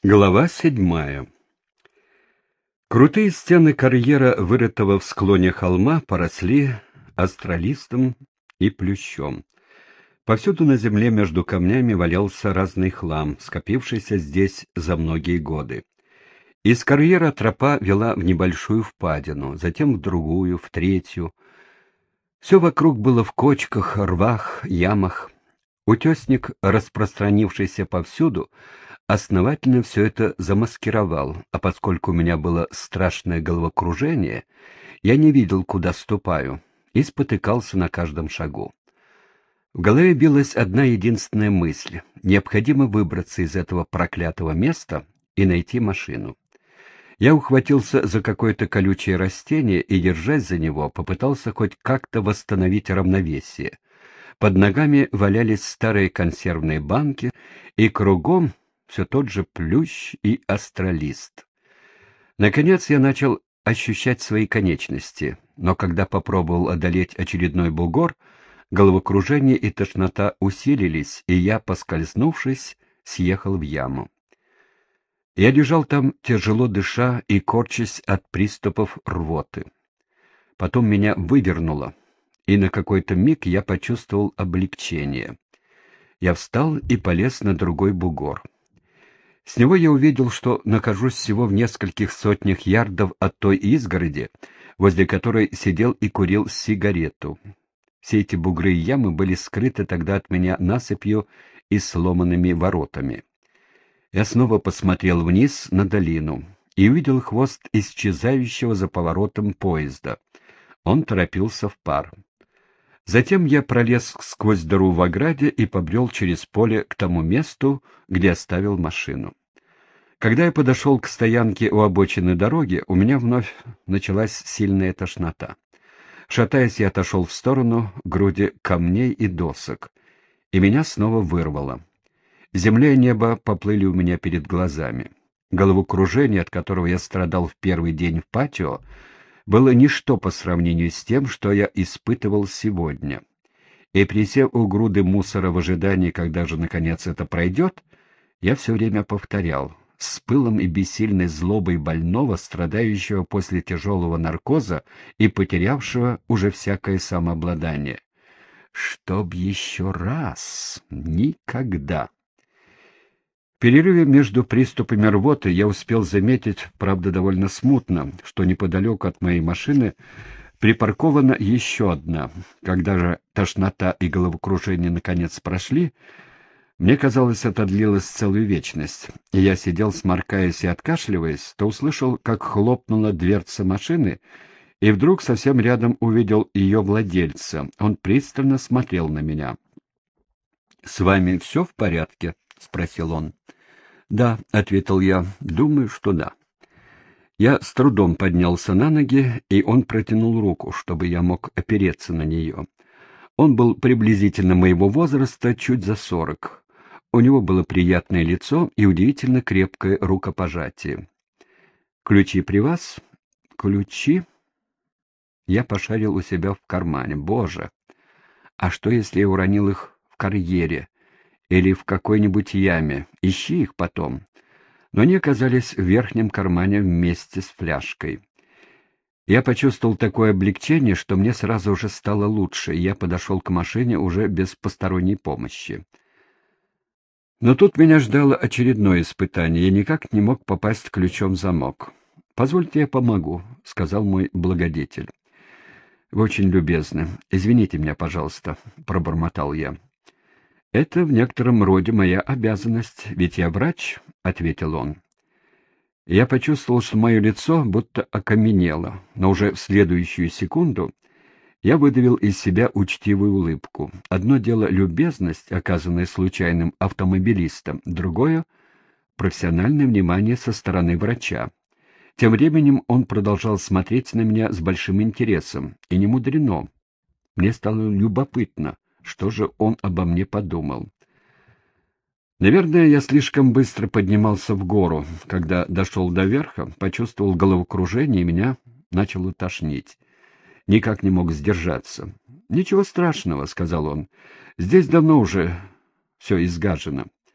Глава 7. Крутые стены карьера, вырытого в склоне холма, поросли астролистом и плющом. Повсюду на земле между камнями валялся разный хлам, скопившийся здесь за многие годы. Из карьера тропа вела в небольшую впадину, затем в другую, в третью. Все вокруг было в кочках, рвах, ямах. Утесник, распространившийся повсюду, основательно все это замаскировал, а поскольку у меня было страшное головокружение, я не видел, куда ступаю, и спотыкался на каждом шагу. В голове билась одна единственная мысль — необходимо выбраться из этого проклятого места и найти машину. Я ухватился за какое-то колючее растение и, держась за него, попытался хоть как-то восстановить равновесие. Под ногами валялись старые консервные банки, и кругом все тот же плющ и астролист. Наконец я начал ощущать свои конечности, но когда попробовал одолеть очередной бугор, головокружение и тошнота усилились, и я, поскользнувшись, съехал в яму. Я лежал там, тяжело дыша и корчась от приступов рвоты. Потом меня вывернуло, и на какой-то миг я почувствовал облегчение. Я встал и полез на другой бугор. С него я увидел, что нахожусь всего в нескольких сотнях ярдов от той изгороди, возле которой сидел и курил сигарету. Все эти бугры и ямы были скрыты тогда от меня насыпью и сломанными воротами. Я снова посмотрел вниз на долину и увидел хвост исчезающего за поворотом поезда. Он торопился в пар. Затем я пролез сквозь дыру в ограде и побрел через поле к тому месту, где оставил машину. Когда я подошел к стоянке у обочины дороги, у меня вновь началась сильная тошнота. Шатаясь, я отошел в сторону к груди камней и досок, и меня снова вырвало. Земля и небо поплыли у меня перед глазами. Головокружение, от которого я страдал в первый день в патио, было ничто по сравнению с тем, что я испытывал сегодня. И присев у груды мусора в ожидании, когда же, наконец, это пройдет, я все время повторял, с пылом и бессильной злобой больного, страдающего после тяжелого наркоза и потерявшего уже всякое самообладание. Чтоб еще раз! Никогда! В перерыве между приступами рвоты я успел заметить, правда довольно смутно, что неподалеку от моей машины припаркована еще одна. Когда же тошнота и головокружение наконец прошли, мне казалось, это длилось целую вечность, и я сидел, сморкаясь и откашливаясь, то услышал, как хлопнула дверца машины, и вдруг совсем рядом увидел ее владельца. Он пристально смотрел на меня. — С вами все в порядке? — спросил он. — Да, — ответил я, — думаю, что да. Я с трудом поднялся на ноги, и он протянул руку, чтобы я мог опереться на нее. Он был приблизительно моего возраста, чуть за 40. У него было приятное лицо и удивительно крепкое рукопожатие. «Ключи при вас?» «Ключи?» Я пошарил у себя в кармане. «Боже! А что, если я уронил их в карьере или в какой-нибудь яме? Ищи их потом». Но они оказались в верхнем кармане вместе с фляжкой. Я почувствовал такое облегчение, что мне сразу же стало лучше, и я подошел к машине уже без посторонней помощи. Но тут меня ждало очередное испытание. Я никак не мог попасть ключом в замок. «Позвольте, я помогу», — сказал мой благодетель. «Вы очень любезны. Извините меня, пожалуйста», — пробормотал я. «Это в некотором роде моя обязанность, ведь я врач», — ответил он. Я почувствовал, что мое лицо будто окаменело, но уже в следующую секунду я выдавил из себя учтивую улыбку. Одно дело — любезность, оказанная случайным автомобилистом, другое — профессиональное внимание со стороны врача. Тем временем он продолжал смотреть на меня с большим интересом, и не мудрено. Мне стало любопытно, что же он обо мне подумал. Наверное, я слишком быстро поднимался в гору. Когда дошел до верха, почувствовал головокружение, и меня начало тошнить. Никак не мог сдержаться. «Ничего страшного», — сказал он. «Здесь давно уже все изгажено.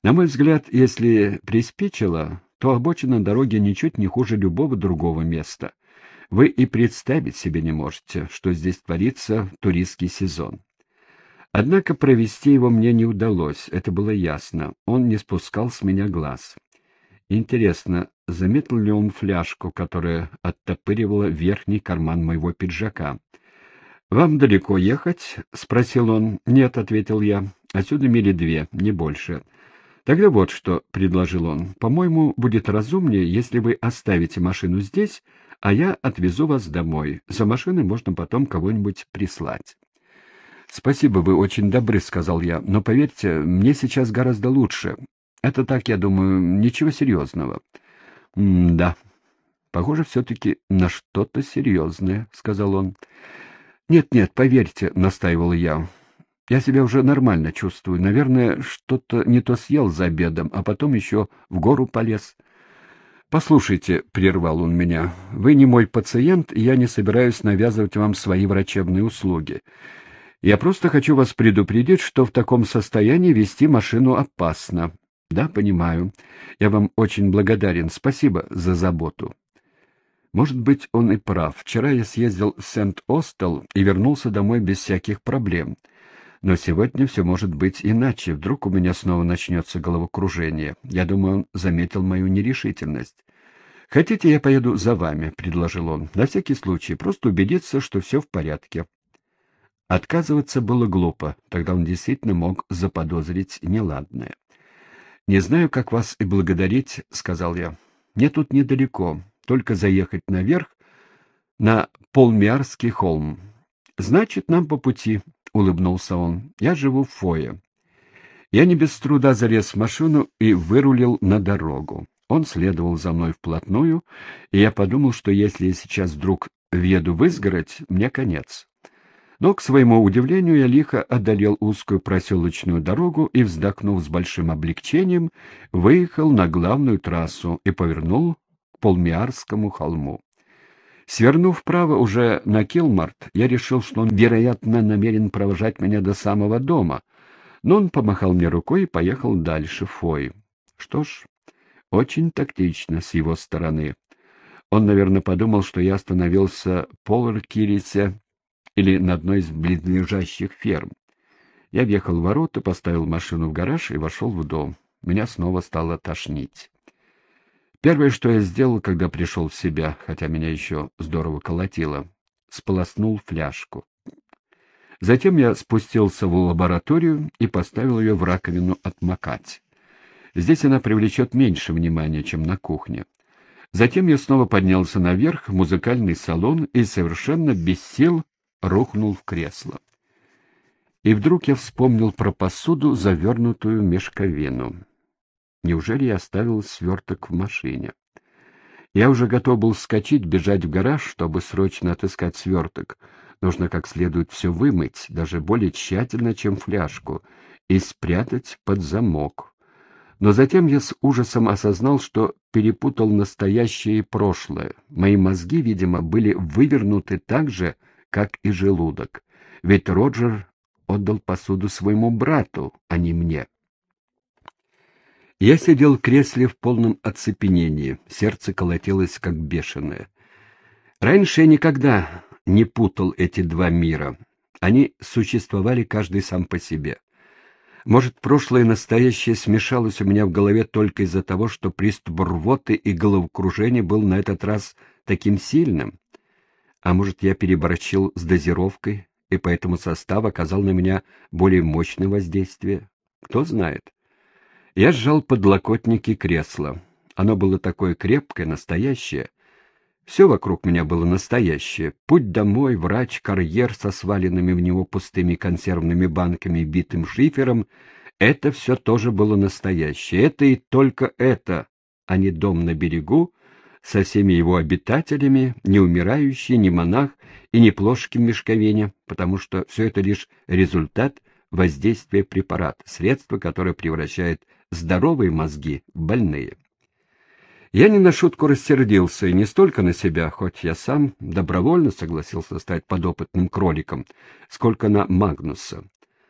На мой взгляд, если приспичило, то обочина дороги ничуть не хуже любого другого места. Вы и представить себе не можете, что здесь творится в туристский сезон. Однако провести его мне не удалось, это было ясно. Он не спускал с меня глаз. Интересно, заметил ли он фляжку, которая оттопыривала верхний карман моего пиджака? «Вам далеко ехать?» — спросил он. «Нет», — ответил я. «Отсюда мили 2, не больше». «Тогда вот что», — предложил он. «По-моему, будет разумнее, если вы оставите машину здесь, а я отвезу вас домой. За машиной можно потом кого-нибудь прислать». «Спасибо, вы очень добры», — сказал я. «Но поверьте, мне сейчас гораздо лучше. Это так, я думаю, ничего серьезного». «Да, похоже все-таки на что-то серьезное», — сказал он. «Нет, поверьте», — настаивал я. «Я себя уже нормально чувствую. Наверное, что-то не то съел за обедом, а потом еще в гору полез». «Послушайте», — прервал он меня, — «вы не мой пациент, и я не собираюсь навязывать вам свои врачебные услуги. Я просто хочу вас предупредить, что в таком состоянии вести машину опасно». «Да, понимаю. Я вам очень благодарен. Спасибо за заботу». Может быть, он и прав. Вчера я съездил в Сент-Остел и вернулся домой без всяких проблем. Но сегодня все может быть иначе. Вдруг у меня снова начнется головокружение. Я думаю, он заметил мою нерешительность. «Хотите, я поеду за вами?» — предложил он. «На всякий случай, просто убедиться, что все в порядке». Отказываться было глупо. Тогда он действительно мог заподозрить неладное. «Не знаю, как вас и благодарить», — сказал я. «Мне тут недалеко. Только заехать наверх, на Полмиарский холм». «Значит, нам по пути», — улыбнулся он. «Я живу в Фое». Я не без труда залез в машину и вырулил на дорогу. Он следовал за мной вплотную, и я подумал, что если я сейчас вдруг въеду в изгородь, мне конец. Но, к своему удивлению, я лихо одолел узкую проселочную дорогу и, вздохнув с большим облегчением, выехал на главную трассу и повернул к Полмиарскому холму. Свернув вправо уже на Килмарт, я решил, что он, вероятно, намерен провожать меня до самого дома, но он помахал мне рукой и поехал дальше, в Фой. Что ж, очень тактично с его стороны. Он, наверное, подумал, что я остановился в Поларкирисе или на одной из близлежащих ферм. Я въехал в ворота, поставил машину в гараж и вошел в дом. Меня снова стало тошнить. Первое, что я сделал, когда пришел в себя, хотя меня еще здорово колотило, сполоснул фляжку. Затем я спустился в лабораторию и поставил ее в раковину отмокать. Здесь она привлечет меньше внимания, чем на кухне. Затем я снова поднялся наверх в музыкальный салон и совершенно без сил рухнул в кресло. И вдруг я вспомнил про посуду, завернутую в мешковину. Неужели я оставил сверток в машине? Я уже готов был вскочить, бежать в гараж, чтобы срочно отыскать сверток. Нужно как следует все вымыть, даже более тщательно, чем фляжку, и спрятать под замок. Но затем я с ужасом осознал, что перепутал настоящее и прошлое. Мои мозги, видимо, были вывернуты так же, как и желудок. Ведь Роджер отдал посуду своему брату, а не мне. Я сидел в кресле в полном оцепенении, сердце колотилось как бешеное. Раньше я никогда не путал эти два мира. Они существовали каждый сам по себе. Может, прошлое и настоящее смешалось у меня в голове только из-за того, что приступ рвоты и головокружения был на этот раз таким сильным? А может, я переборщил с дозировкой, и поэтому состав оказал на меня более мощное воздействие? Кто знает. Я сжал подлокотники кресла. Оно было такое крепкое, настоящее. Все вокруг меня было настоящее. Путь домой, врач, карьер со сваленными в него пустыми консервными банками и битым шифером — это все тоже было настоящее. Это и только это, а не дом на берегу, со всеми его обитателями, не умирающий, не монах и не плошки в мешковине, потому что все это лишь результат воздействия препарата, средства, которое превращает здоровые мозги в больные. Я не на шутку рассердился, и не столько на себя, хоть я сам добровольно согласился стать подопытным кроликом, сколько на Магнуса.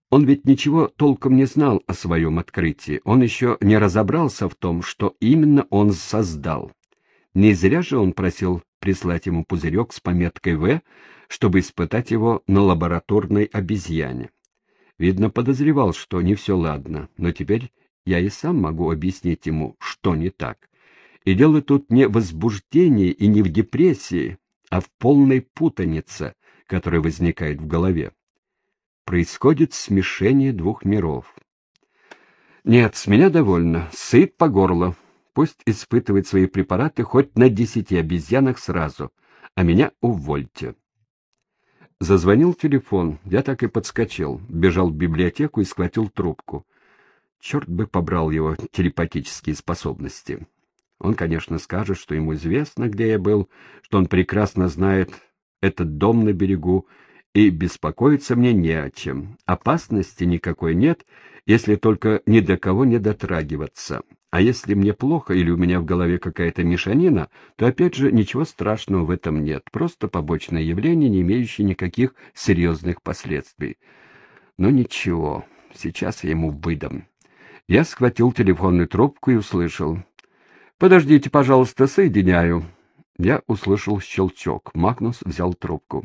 Он ведь ничего толком не знал о своем открытии. Он еще не разобрался в том, что именно он создал. Не зря же он просил прислать ему пузырек с пометкой «В», чтобы испытать его на лабораторной обезьяне. Видно, подозревал, что не все ладно, но теперь я и сам могу объяснить ему, что не так. И дело тут не в возбуждении и не в депрессии, а в полной путанице, которая возникает в голове. Происходит смешение двух миров. Нет, с меня довольно, сыт по горло. Пусть испытывает свои препараты хоть на 10 обезьянах сразу, а меня увольте. Зазвонил телефон, я так и подскочил, бежал в библиотеку и схватил трубку. Черт бы побрал его телепатические способности. Он, конечно, скажет, что ему известно, где я был, что он прекрасно знает этот дом на берегу, и беспокоиться мне не о чем. Опасности никакой нет, если только ни до кого не дотрагиваться. А если мне плохо или у меня в голове какая-то мешанина, то опять же ничего страшного в этом нет, просто побочное явление, не имеющее никаких серьезных последствий. Но ничего, сейчас я ему выдам. Я схватил телефонную трубку и услышал: «Подождите, пожалуйста, соединяю». Я услышал щелчок. Магнус взял трубку.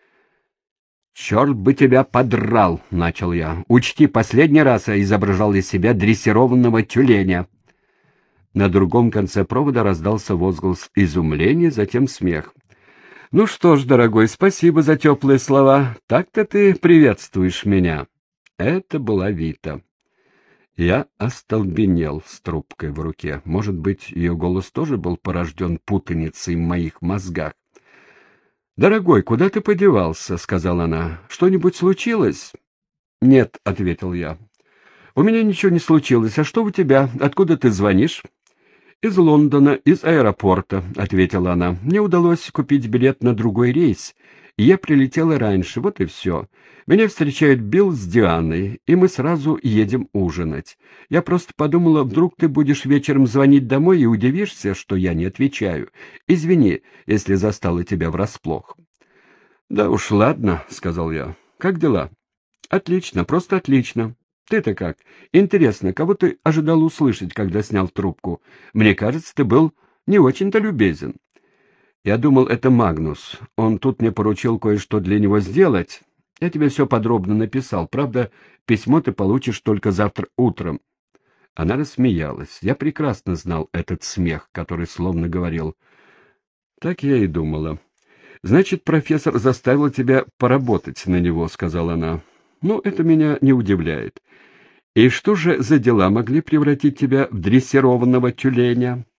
«Черт бы тебя подрал!» — начал я. «Учти, последний раз я изображал из себя дрессированного тюленя». На другом конце провода раздался возглас изумления, затем смех. «Ну что ж, дорогой, спасибо за теплые слова. Так-то ты приветствуешь меня». Это была Вита. Я остолбенел с трубкой в руке. Может быть, ее голос тоже был порожден путаницей в моих мозгах. «Дорогой, куда ты подевался?» — сказала она. «Что-нибудь случилось?» «Нет», — ответил я. «У меня ничего не случилось. А что у тебя? Откуда ты звонишь?» «Из Лондона, из аэропорта», — ответила она. «Мне удалось купить билет на другой рейс, и я прилетела раньше, вот и все. Меня встречает Билл с Дианой, и мы сразу едем ужинать. Я просто подумала, вдруг ты будешь вечером звонить домой и удивишься, что я не отвечаю. Извини, если застала тебя врасплох». «Да уж, ладно», — сказал я. «Как дела?» «Отлично, просто отлично. Ты-то как? Интересно, кого ты ожидал услышать, когда снял трубку? Мне кажется, ты был не очень-то любезен». «Я думал, это Магнус. Он тут мне поручил кое-что для него сделать. Я тебе все подробно написал. Правда, письмо ты получишь только завтра утром». Она рассмеялась. Я прекрасно знал этот смех, который словно говорил: «Так я и думала». «Значит, профессор заставил тебя поработать на него», — сказала она. «Ну, это меня не удивляет. И что же за дела могли превратить тебя в дрессированного тюленя?»